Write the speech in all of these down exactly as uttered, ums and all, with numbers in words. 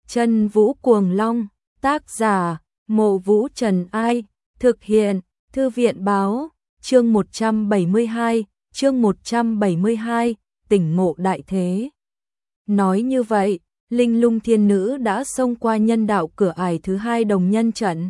Chân Vũ Cuồng Long, tác giả, Mộ Vũ Trần Ai, thực hiện, Thư viện Báo, chương một trăm bảy mươi hai, chương một trăm bảy mươi hai, tỉnh ngộ đại thế. Nói như vậy, Linh Lung Thiên Nữ đã xông qua nhân đạo cửa ải thứ hai đồng nhân trận.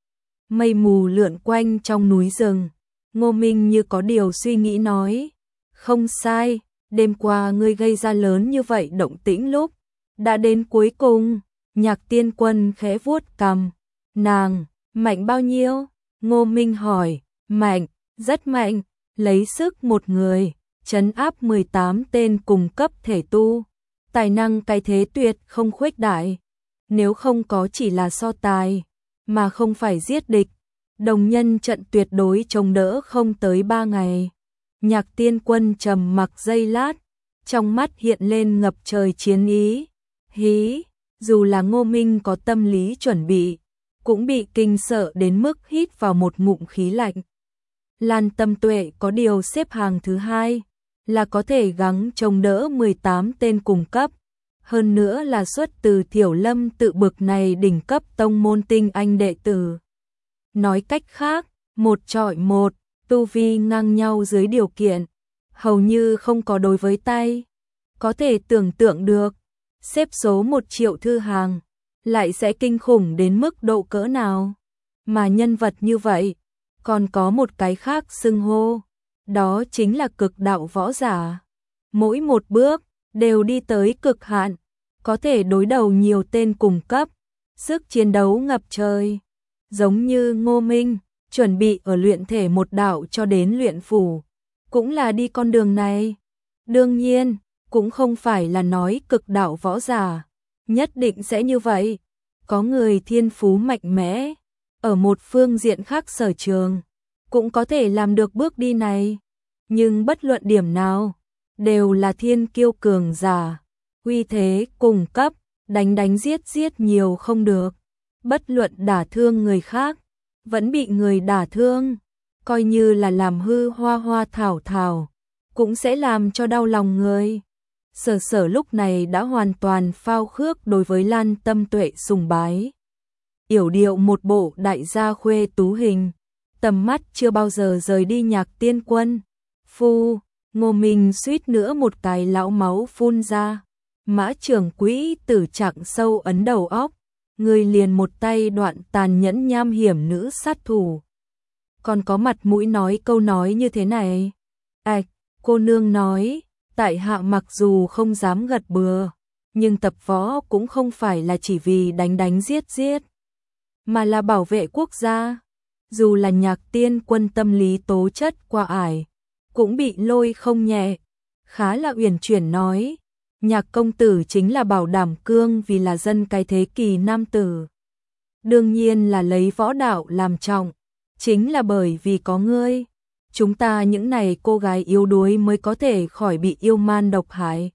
Mây mù lượn quanh trong núi rừng, Ngô Minh như có điều suy nghĩ nói, không sai, đêm qua ngươi gây ra lớn như vậy động tĩnh lúc đã đến cuối cùng. Nhạc Tiên Quân khẽ vuốt cằm, nàng, mạnh bao nhiêu? Ngô Minh hỏi, mạnh, rất mạnh, lấy sức một người, trấn áp mười tám tên cùng cấp thể tu, tài năng cái thế tuyệt không khuếch đại. Nếu không có chỉ là so tài, mà không phải giết địch, đồng nhân trận tuyệt đối chống đỡ không tới ba ngày. Nhạc Tiên Quân trầm mặc giây lát, trong mắt hiện lên ngập trời chiến ý. Hí, dù là Ngô Minh có tâm lý chuẩn bị, cũng bị kinh sợ đến mức hít vào một ngụm khí lạnh. Lan Tâm Tuệ có điều xếp hàng thứ hai, là có thể gắng chống đỡ mười tám tên cùng cấp, hơn nữa là xuất từ Thiểu Lâm tự bực này đỉnh cấp tông môn tinh anh đệ tử. Nói cách khác, một chọi một, tu vi ngang nhau dưới điều kiện, hầu như không có đối với tay. Có thể tưởng tượng được, xếp số một triệu thư hàng, lại sẽ kinh khủng đến mức độ cỡ nào. Mà nhân vật như vậy, còn có một cái khác xưng hô, đó chính là cực đạo võ giả. Mỗi một bước, đều đi tới cực hạn, có thể đối đầu nhiều tên cùng cấp, sức chiến đấu ngập trời. Giống như Ngô Minh, chuẩn bị ở luyện thể một đạo cho đến luyện phủ, cũng là đi con đường này. Đương nhiên, cũng không phải là nói cực đạo võ giả nhất định sẽ như vậy. Có người thiên phú mạnh mẽ, ở một phương diện khác sở trường, cũng có thể làm được bước đi này. Nhưng bất luận điểm nào, đều là thiên kiêu cường giả, uy thế cùng cấp, đánh đánh giết giết nhiều không được. Bất luận đả thương người khác, vẫn bị người đả thương, coi như là làm hư hoa hoa thảo thảo, cũng sẽ làm cho đau lòng người. Sở Sở lúc này đã hoàn toàn phao khước đối với Lan Tâm Tuệ sùng bái. Yểu điệu một bộ đại gia khuê tú hình, tầm mắt chưa bao giờ rời đi Nhạc Tiên Quân. Phu, Ngô Minh suýt nữa một cái lão máu phun ra. Mã Trưởng Quỹ tử trạng sâu ấn đầu óc, người liền một tay đoạn tàn nhẫn nham hiểm nữ sát thủ. Còn có mặt mũi nói câu nói như thế này. Ảch, cô nương nói, tại hạ mặc dù không dám gật bừa, nhưng tập võ cũng không phải là chỉ vì đánh đánh giết giết, mà là bảo vệ quốc gia. Dù là Nhạc Tiên Quân tâm lý tố chất qua ải, cũng bị lôi không nhẹ. Khá là uyển chuyển nói, Nhạc công tử chính là bảo đảm cương vì là dân cái thế kỷ nam tử. Đương nhiên là lấy võ đạo làm trọng, chính là bởi vì có ngươi, chúng ta những này cô gái yếu đuối mới có thể khỏi bị yêu man độc hại.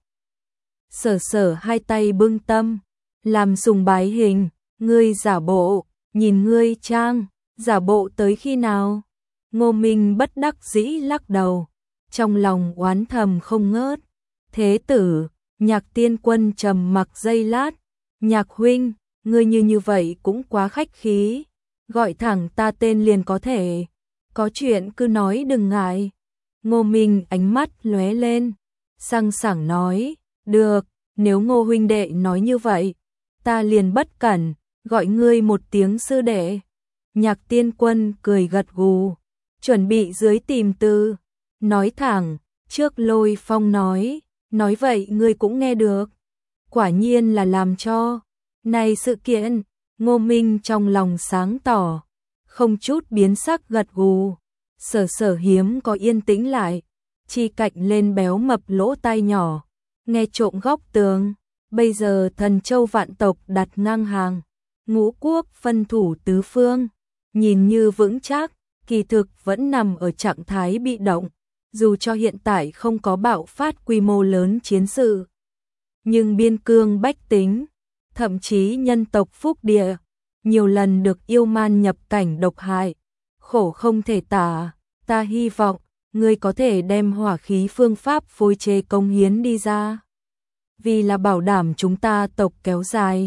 Sở Sở hai tay bưng tâm, làm sùng bái hình, ngươi giả bộ, nhìn ngươi trang, giả bộ tới khi nào? Ngô Minh bất đắc dĩ lắc đầu, trong lòng oán thầm không ngớt. Thế tử, Nhạc Tiên Quân trầm mặc giây lát, Nhạc huynh, ngươi như như vậy cũng quá khách khí, gọi thẳng ta tên liền có thể, có chuyện cứ nói đừng ngại. Ngô Minh ánh mắt lóe lên, sang sảng nói, được, nếu Ngô huynh đệ nói như vậy, ta liền bất cẩn, gọi ngươi một tiếng sư đệ. Nhạc Tiên Quân cười gật gù, chuẩn bị dưới tìm từ, nói thẳng, trước Lôi Phong nói, nói vậy ngươi cũng nghe được. Quả nhiên là làm cho, này sự kiện, Ngô Minh trong lòng sáng tỏ, không chút biến sắc gật gù. Sở Sở hiếm có yên tĩnh lại, chi cạnh lên béo mập lỗ tai nhỏ, nghe trộm góc tường. Bây giờ thần châu vạn tộc đặt ngang hàng, ngũ quốc phân thủ tứ phương, nhìn như vững chắc, kỳ thực vẫn nằm ở trạng thái bị động. Dù cho hiện tại không có bạo phát quy mô lớn chiến sự, nhưng biên cương bách tính, thậm chí nhân tộc phúc địa, nhiều lần được yêu man nhập cảnh độc hại, khổ không thể tả. Ta hy vọng ngươi có thể đem hỏa khí phương pháp phối chế công hiến đi ra, vì là bảo đảm chúng ta tộc kéo dài,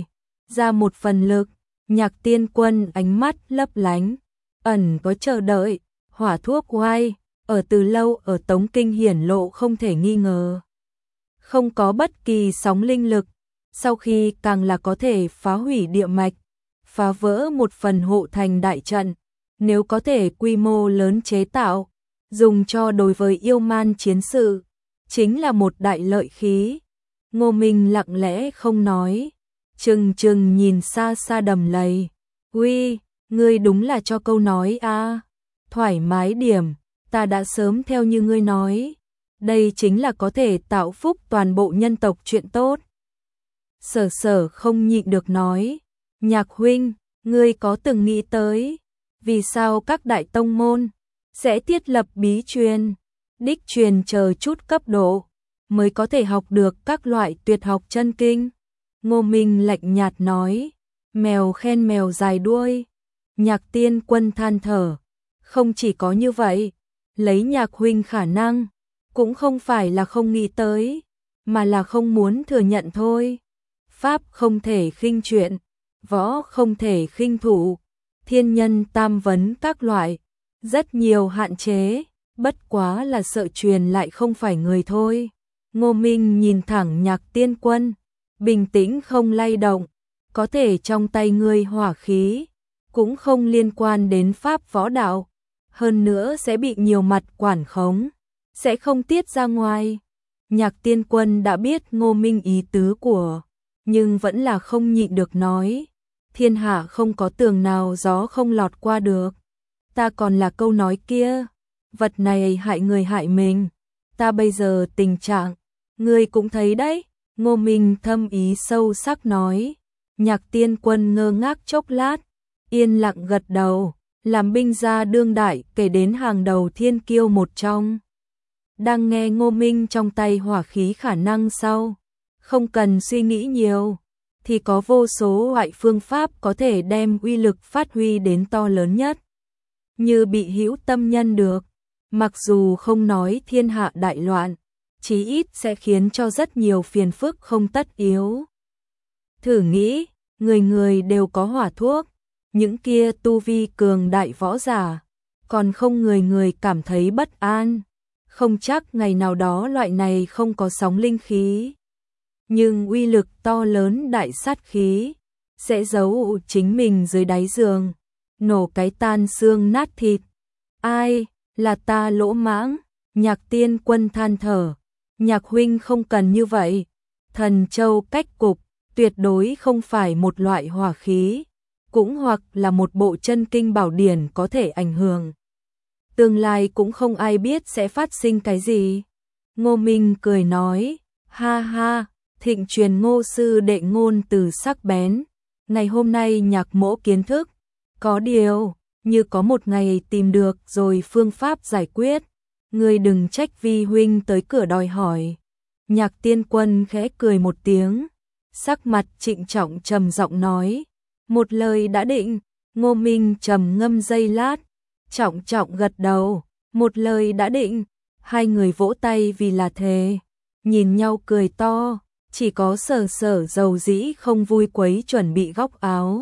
ra một phần lực. Nhạc Tiên Quân ánh mắt lấp lánh, ẩn có chờ đợi, hỏa thuốc oai, ở từ lâu ở Tống Kinh hiển lộ không thể nghi ngờ. Không có bất kỳ sóng linh lực, sau khi càng là có thể phá hủy địa mạch, phá vỡ một phần hộ thành đại trận, nếu có thể quy mô lớn chế tạo, dùng cho đối với yêu man chiến sự, chính là một đại lợi khí. Ngô Minh lặng lẽ không nói, chừng chừng nhìn xa xa đầm lầy. Uy, ngươi đúng là cho câu nói a, thoải mái điểm, ta đã sớm theo như ngươi nói. Đây chính là có thể tạo phúc toàn bộ nhân tộc chuyện tốt. Sở Sở không nhịn được nói, Nhạc huynh, ngươi có từng nghĩ tới, vì sao các đại tông môn sẽ thiết lập bí truyền, đích truyền chờ chút cấp độ, mới có thể học được các loại tuyệt học chân kinh? Ngô Minh lạnh nhạt nói, mèo khen mèo dài đuôi. Nhạc Tiên Quân than thở, không chỉ có như vậy, lấy Nhạc huynh khả năng, cũng không phải là không nghĩ tới, mà là không muốn thừa nhận thôi. Pháp không thể khinh chuyện, võ không thể khinh thủ, thiên nhân tam vấn các loại, rất nhiều hạn chế, bất quá là sợ truyền lại không phải người thôi. Ngô Minh nhìn thẳng Nhạc Tiên Quân, bình tĩnh không lay động, có thể trong tay ngươi hỏa khí, cũng không liên quan đến pháp võ đạo, hơn nữa sẽ bị nhiều mặt quản khống, sẽ không tiết ra ngoài. Nhạc Tiên Quân đã biết Ngô Minh ý tứ của, nhưng vẫn là không nhịn được nói, thiên hạ không có tường nào gió không lọt qua được. Ta còn là câu nói kia, vật này hại người hại mình, ta bây giờ tình trạng, ngươi cũng thấy đấy. Ngô Minh thâm ý sâu sắc nói. Nhạc Tiên Quân ngơ ngác chốc lát, yên lặng gật đầu, làm binh gia đương đại kể đến hàng đầu thiên kiêu một trong. Đang nghe Ngô Minh trong tay hỏa khí khả năng sau, không cần suy nghĩ nhiều, thì có vô số loại phương pháp có thể đem uy lực phát huy đến to lớn nhất. Như bị hữu tâm nhân được, mặc dù không nói thiên hạ đại loạn, chí ít sẽ khiến cho rất nhiều phiền phức không tất yếu. Thử nghĩ, người người đều có hỏa thuốc, những kia tu vi cường đại võ giả, còn không người người cảm thấy bất an, không chắc ngày nào đó loại này không có sóng linh khí. Nhưng uy lực to lớn đại sát khí, sẽ giấu chính mình dưới đáy giường, nổ cái tan xương nát thịt. Ai, là ta lỗ mãng? Nhạc Tiên Quân than thở, Nhạc huynh không cần như vậy, thần châu cách cục, tuyệt đối không phải một loại hỏa khí, cũng hoặc là một bộ chân kinh bảo điển có thể ảnh hưởng. Tương lai cũng không ai biết sẽ phát sinh cái gì. Ngô Minh cười nói, ha ha, thịnh truyền Ngô sư đệ ngôn từ sắc bén, ngày hôm nay Nhạc mỗ kiến thức, có điều, như có một ngày tìm được rồi phương pháp giải quyết, ngươi đừng trách vi huynh tới cửa đòi hỏi. Nhạc Tiên Quân khẽ cười một tiếng, sắc mặt trịnh trọng trầm giọng nói, một lời đã định. Ngô Minh trầm ngâm giây lát, trọng trọng gật đầu, một lời đã định. Hai người vỗ tay vì là thề, nhìn nhau cười to, chỉ có Sở Sở dầu dĩ không vui quấy chuẩn bị góc áo.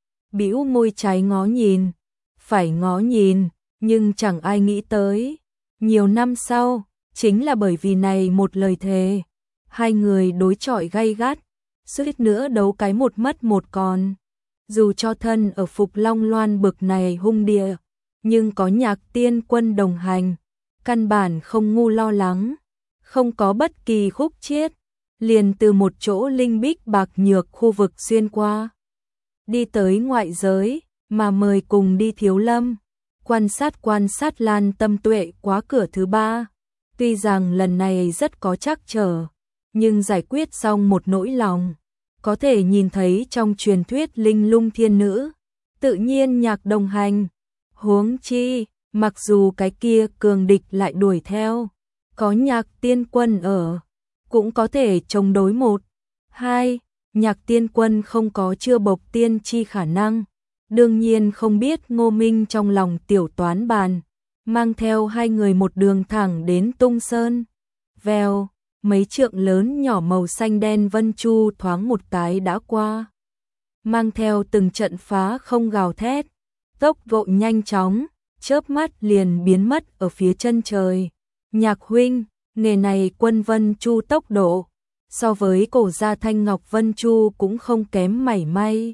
Bĩu môi trái ngó nhìn, phải ngó nhìn, nhưng chẳng ai nghĩ tới. Nhiều năm sau, chính là bởi vì này một lời thề, hai người đối chọi gay gắt, suýt nữa đấu cái một mất một còn. Dù cho thân ở Phục Long Loan bực này hung địa, nhưng có Nhạc Tiên Quân đồng hành, căn bản không ngu lo lắng, không có bất kỳ khúc chiết, liền từ một chỗ linh bích bạc nhược khu vực xuyên qua, đi tới ngoại giới, mà mời cùng đi Thiếu Lâm, quan sát quan sát Lan Tâm Tuệ quá cửa thứ ba. Tuy rằng lần này rất có trắc trở, nhưng giải quyết xong một nỗi lòng, có thể nhìn thấy trong truyền thuyết linh lung thiên nữ, tự nhiên Nhạc đồng hành. Huống chi, mặc dù cái kia cường địch lại đuổi theo, có Nhạc Tiên Quân ở, cũng có thể chống đối một. Hai, Nhạc Tiên Quân không có chưa bộc tiên chi khả năng, đương nhiên không biết Ngô Minh trong lòng tiểu toán bàn, mang theo hai người một đường thẳng đến Tung Sơn. Vèo, mấy trượng lớn nhỏ màu xanh đen vân chu thoáng một cái đã qua. mang theo từng trận phá không gào thét, tốc độ nhanh chóng, chớp mắt liền biến mất ở phía chân trời. Nhạc huynh, nghề này Quân Vân Chu tốc độ, so với cổ gia Thanh Ngọc Vân Chu cũng không kém mảy may.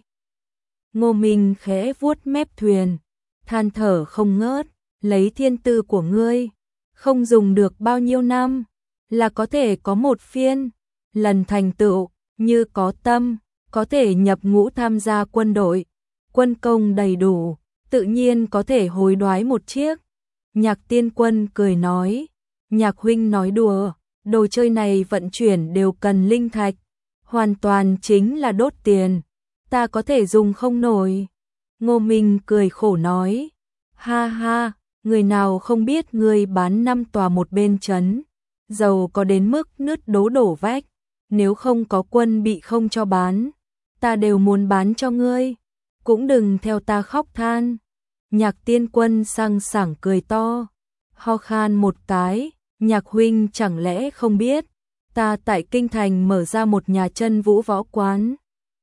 Ngô Minh khẽ vuốt mép thuyền, than thở không ngớt, lấy thiên tư của ngươi, không dùng được bao nhiêu năm, là có thể có một phiên, lần thành tựu, như có tâm, có thể nhập ngũ tham gia quân đội, quân công đầy đủ, tự nhiên có thể hối đoái một chiếc. Nhạc Tiên Quân cười nói, Nhạc huynh nói đùa, đồ chơi này vận chuyển đều cần linh thạch, hoàn toàn chính là đốt tiền, ta có thể dùng không nổi. Ngô Minh cười khổ nói, ha ha, người nào không biết ngươi bán năm tòa một bên trấn, giàu có đến mức nứt đố đổ vách, nếu không có quân bị không cho bán, ta đều muốn bán cho ngươi, cũng đừng theo ta khóc than. Nhạc Tiên Quân sang sảng cười to, ho khan một cái, Nhạc huynh chẳng lẽ không biết, ta tại Kinh Thành mở ra một nhà chân vũ võ quán.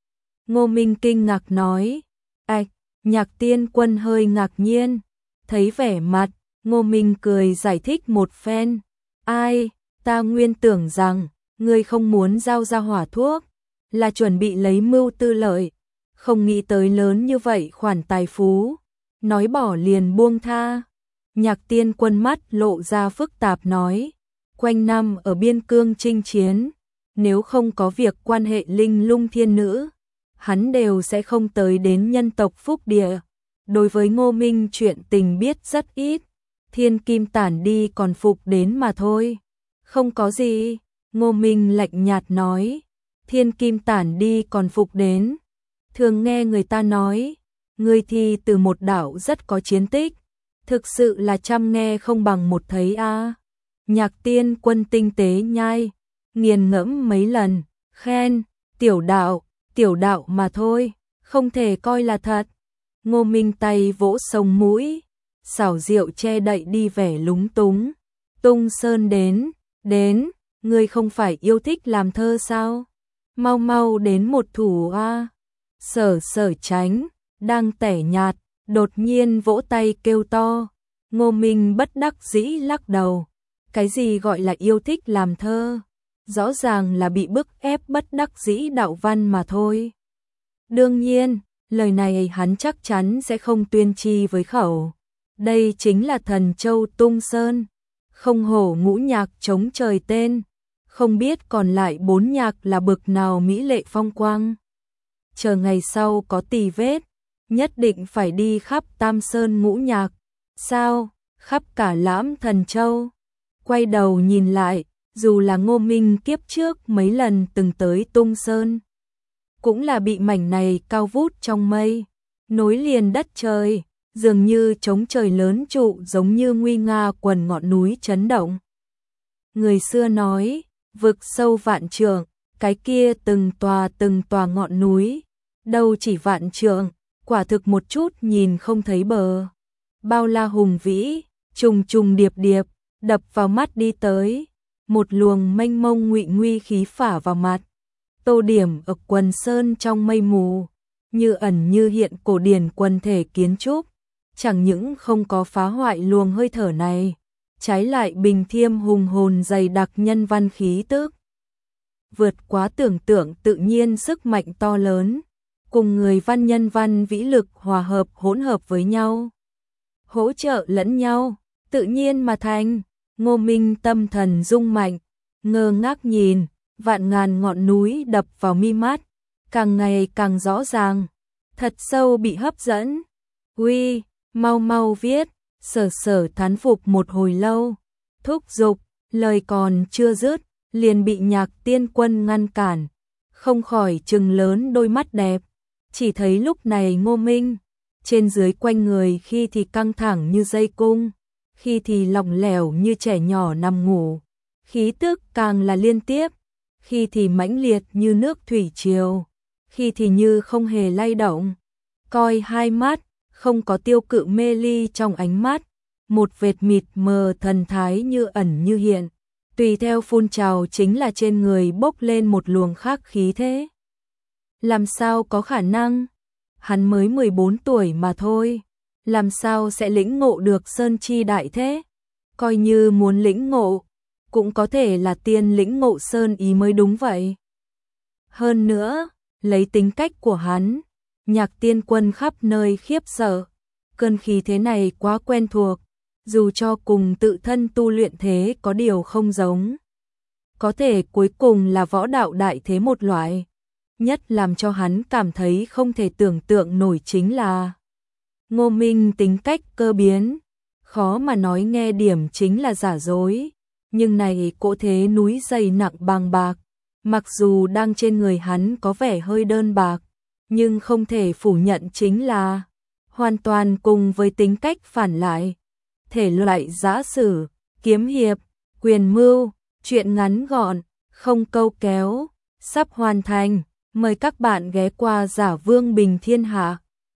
Ngô Minh kinh ngạc nói, ạch, Nhạc Tiên Quân hơi ngạc nhiên, thấy vẻ mặt, Ngô Minh cười giải thích một phen, ai, ta nguyên tưởng rằng, ngươi không muốn giao ra hỏa thuốc, là chuẩn bị lấy mưu tư lợi, không nghĩ tới lớn như vậy khoản tài phú, nói bỏ liền buông tha. Nhạc Tiên Quân mắt lộ ra phức tạp nói, quanh năm ở biên cương chinh chiến, nếu không có việc quan hệ linh lung thiên nữ, hắn đều sẽ không tới đến nhân tộc phúc địa. Đối với Ngô Minh chuyện tình biết rất ít, thiên kim tản đi còn phục đến mà thôi. Không có gì, Ngô Minh lạnh nhạt nói, thiên kim tản đi còn phục đến. Thường nghe người ta nói, người thi từ một đảo rất có chiến tích, thực sự là trăm nghe không bằng một thấy a. À. Nhạc Tiên Quân tinh tế nhai, nghiền ngẫm mấy lần, khen, tiểu đạo, tiểu đạo mà thôi, không thể coi là thật. Ngô Minh tay vỗ sông mũi, xảo diệu che đậy đi vẻ lúng túng. Tung Sơn đến, đến, ngươi không phải yêu thích làm thơ sao? Mau mau đến một thủ a. À. Sở Sở Tránh, đang tẻ nhạt, đột nhiên vỗ tay kêu to. Ngô Minh bất đắc dĩ lắc đầu. Cái gì gọi là yêu thích làm thơ? Rõ ràng là bị bức ép bất đắc dĩ đạo văn mà thôi. Đương nhiên, lời này hắn chắc chắn sẽ không tuyên chi với khẩu. Đây chính là thần châu Tung Sơn, không hổ ngũ nhạc chống trời tên, không biết còn lại bốn nhạc là bực nào mỹ lệ phong quang. Chờ ngày sau có tì vết, nhất định phải đi khắp Tam Sơn ngũ nhạc. Sao? Khắp cả Lãm Thần Châu. Quay đầu nhìn lại, dù là Ngô Minh kiếp trước mấy lần từng tới Tung Sơn, cũng là bị mảnh này cao vút trong mây, nối liền đất trời, dường như trống trời lớn trụ giống như nguy nga quần ngọn núi chấn động. Người xưa nói, vực sâu vạn trượng, cái kia từng tòa từng tòa ngọn núi, đâu chỉ vạn trượng, quả thực một chút nhìn không thấy bờ. Bao la hùng vĩ, trùng trùng điệp điệp, đập vào mắt đi tới, một luồng mênh mông ngụy nguy khí phả vào mặt. Tô điểm ở quần sơn trong mây mù, như ẩn như hiện cổ điển quần thể kiến trúc, chẳng những không có phá hoại luồng hơi thở này, trái lại bình thiêm hùng hồn dày đặc nhân văn khí tức. Vượt quá tưởng tượng tự nhiên sức mạnh to lớn, cùng người văn nhân văn vĩ lực hòa hợp hỗn hợp với nhau, hỗ trợ lẫn nhau, tự nhiên mà thành. Ngô Minh tâm thần rung mạnh, ngơ ngác nhìn, vạn ngàn ngọn núi đập vào mi mắt, càng ngày càng rõ ràng, thật sâu bị hấp dẫn. Uy, mau mau viết, Sở Sở thán phục một hồi lâu, thúc giục, lời còn chưa dứt, liền bị Nhạc Tiên Quân ngăn cản, không khỏi trừng lớn đôi mắt đẹp. Chỉ thấy lúc này Ngô Minh, trên dưới quanh người khi thì căng thẳng như dây cung, khi thì lỏng lẻo như trẻ nhỏ nằm ngủ, khí tức càng là liên tiếp, khi thì mãnh liệt như nước thủy triều, khi thì như không hề lay động. Coi hai mắt, không có tiêu cự mê ly trong ánh mắt, một vệt mịt mờ thần thái như ẩn như hiện, tùy theo phun trào chính là trên người bốc lên một luồng khác khí thế. Làm sao có khả năng? Hắn mới mười bốn tuổi mà thôi, làm sao sẽ lĩnh ngộ được sơn chi đại thế? Coi như muốn lĩnh ngộ, cũng có thể là tiên lĩnh ngộ sơn ý mới đúng vậy. Hơn nữa, lấy tính cách của hắn, Nhạc Tiên Quân khắp nơi khiếp sợ, cơn khí thế này quá quen thuộc, dù cho cùng tự thân tu luyện thế có điều không giống. Có thể cuối cùng là võ đạo đại thế một loại. Nhất làm cho hắn cảm thấy không thể tưởng tượng nổi chính là Ngô Minh tính cách cơ biến, khó mà nói nghe điểm chính là giả dối, nhưng này cỗ thế núi dày nặng bàng bạc, mặc dù đang trên người hắn có vẻ hơi đơn bạc, nhưng không thể phủ nhận chính là hoàn toàn cùng với tính cách phản lại. Thể loại giã sử, kiếm hiệp, quyền mưu, truyện ngắn gọn, không câu kéo, sắp hoàn thành. Mời các bạn ghé qua Giả Vương Bình Thiên Hạ.